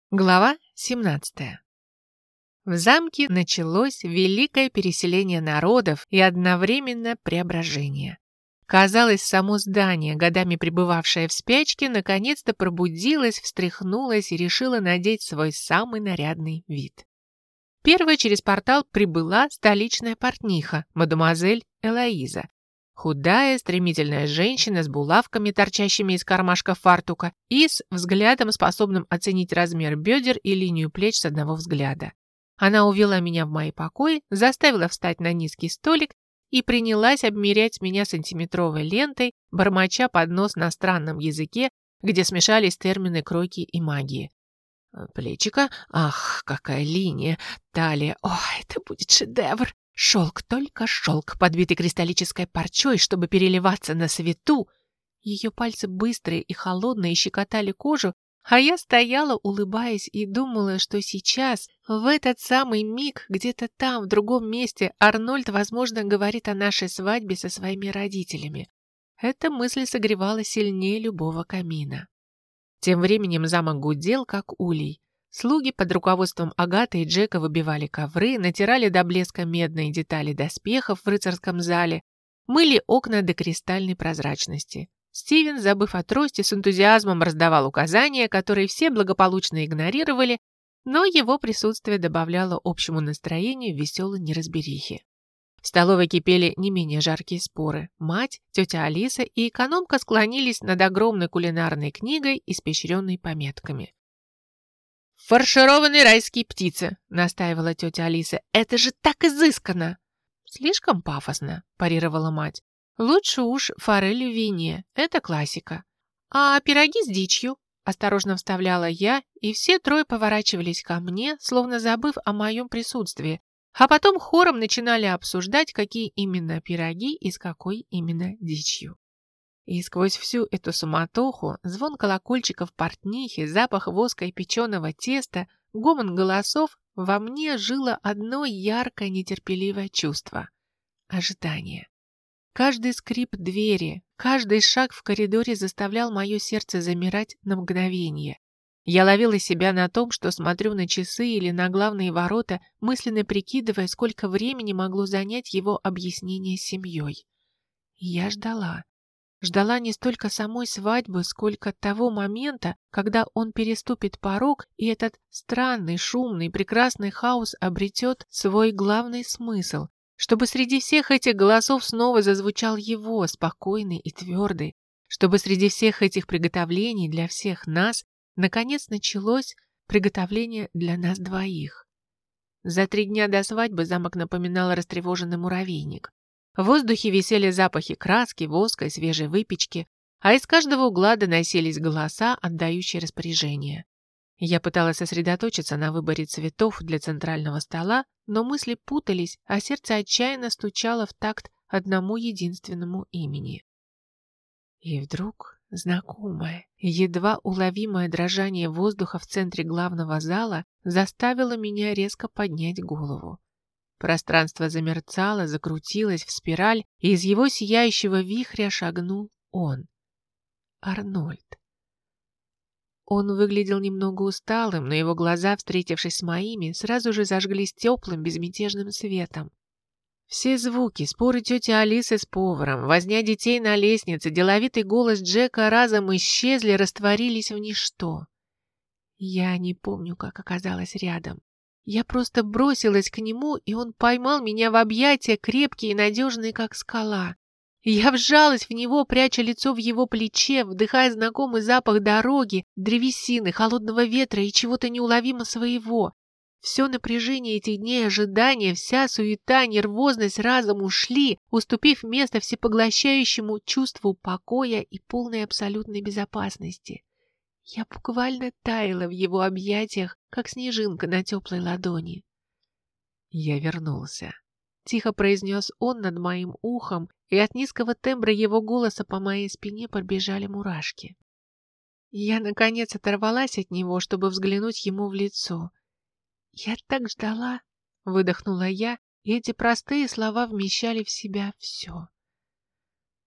Глава 17. В замке началось великое переселение народов и одновременно преображение. Казалось, само здание, годами пребывавшее в спячке, наконец-то пробудилось, встряхнулось и решило надеть свой самый нарядный вид. Первой через портал прибыла столичная портниха, мадемуазель Элоиза. Худая, стремительная женщина с булавками, торчащими из кармашка фартука, и с взглядом, способным оценить размер бедер и линию плеч с одного взгляда. Она увела меня в мои покои, заставила встать на низкий столик и принялась обмерять меня сантиметровой лентой, бормоча под нос на странном языке, где смешались термины кройки и магии. Плечико, ах, какая линия, талия, ой, это будет шедевр. Шелк, только шелк, подбитый кристаллической парчой, чтобы переливаться на свету. Ее пальцы быстрые и холодные щекотали кожу, а я стояла, улыбаясь, и думала, что сейчас, в этот самый миг, где-то там, в другом месте, Арнольд, возможно, говорит о нашей свадьбе со своими родителями. Эта мысль согревала сильнее любого камина. Тем временем замок гудел, как улей. Слуги под руководством Агаты и Джека выбивали ковры, натирали до блеска медные детали доспехов в рыцарском зале, мыли окна до кристальной прозрачности. Стивен, забыв о трости, с энтузиазмом раздавал указания, которые все благополучно игнорировали, но его присутствие добавляло общему настроению веселой неразберихи. В столовой кипели не менее жаркие споры. Мать, тетя Алиса и экономка склонились над огромной кулинарной книгой, испещренной пометками. «Фаршированные райские птицы», — настаивала тетя Алиса. «Это же так изысканно!» «Слишком пафосно», — парировала мать. «Лучше уж форель в вине, это классика». «А пироги с дичью?» — осторожно вставляла я, и все трое поворачивались ко мне, словно забыв о моем присутствии, а потом хором начинали обсуждать, какие именно пироги и с какой именно дичью. И сквозь всю эту суматоху, звон колокольчиков портнихи, запах воска и печеного теста, гомон голосов, во мне жило одно яркое нетерпеливое чувство – ожидание. Каждый скрип двери, каждый шаг в коридоре заставлял мое сердце замирать на мгновение. Я ловила себя на том, что смотрю на часы или на главные ворота, мысленно прикидывая, сколько времени могло занять его объяснение с семьей. И я ждала. Ждала не столько самой свадьбы, сколько того момента, когда он переступит порог, и этот странный, шумный, прекрасный хаос обретет свой главный смысл, чтобы среди всех этих голосов снова зазвучал его, спокойный и твердый, чтобы среди всех этих приготовлений для всех нас наконец началось приготовление для нас двоих. За 3 дня до свадьбы замок напоминал растревоженный муравейник. В воздухе висели запахи краски, воска и свежей выпечки, а из каждого угла доносились голоса, отдающие распоряжения. Я пыталась сосредоточиться на выборе цветов для центрального стола, но мысли путались, а сердце отчаянно стучало в такт одному единственному имени. И вдруг знакомое, едва уловимое дрожание воздуха в центре главного зала заставило меня резко поднять голову. Пространство замерцало, закрутилось в спираль, и из его сияющего вихря шагнул он, Арнольд. Он выглядел немного усталым, но его глаза, встретившись с моими, сразу же зажглись теплым, безмятежным светом. Все звуки, споры тети Алисы с поваром, возня детей на лестнице, деловитый голос Джека разом исчезли, растворились в ничто. Я не помню, как оказалась рядом. Я просто бросилась к нему, и он поймал меня в объятия, крепкие и надежные, как скала. Я вжалась в него, пряча лицо в его плече, вдыхая знакомый запах дороги, древесины, холодного ветра и чего-то неуловимо своего. Все напряжение этих дней ожидания, вся суета, нервозность разом ушли, уступив место всепоглощающему чувству покоя и полной абсолютной безопасности. Я буквально таяла в его объятиях, как снежинка на теплой ладони. «Я вернулся», — тихо произнес он над моим ухом, и от низкого тембра его голоса по моей спине пробежали мурашки. Я, наконец, оторвалась от него, чтобы взглянуть ему в лицо. «Я так ждала», — выдохнула я, и эти простые слова вмещали в себя все.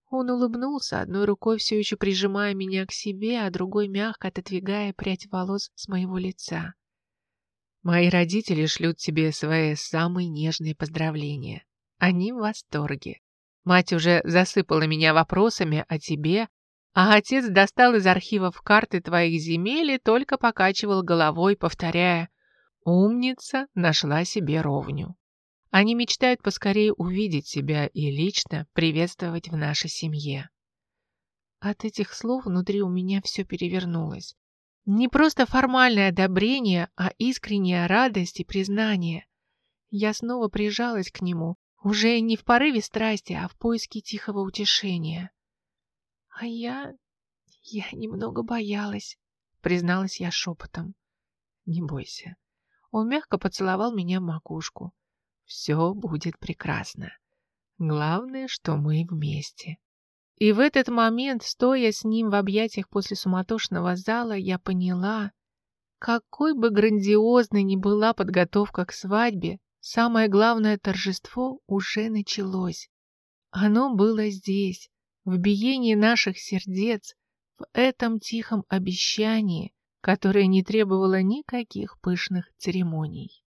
Он улыбнулся, одной рукой все еще прижимая меня к себе, а другой мягко отодвигая прядь волос с моего лица. «Мои родители шлют тебе свои самые нежные поздравления. Они в восторге. Мать уже засыпала меня вопросами о тебе, а отец достал из архивов карты твоих земель и только покачивал головой, повторяя: «Умница, нашла себе ровню». Они мечтают поскорее увидеть тебя и лично приветствовать в нашей семье». От этих слов внутри у меня все перевернулось. Не просто формальное одобрение, а искренняя радость и признание. Я снова прижалась к нему, уже не в порыве страсти, а в поиске тихого утешения. «А я немного боялась», — призналась я шепотом. «Не бойся». Он мягко поцеловал меня в макушку. «Все будет прекрасно. Главное, что мы вместе». И в этот момент, стоя с ним в объятиях после суматошного зала, я поняла, какой бы грандиозной ни была подготовка к свадьбе, самое главное торжество уже началось. Оно было здесь, в биении наших сердец, в этом тихом обещании, которое не требовало никаких пышных церемоний.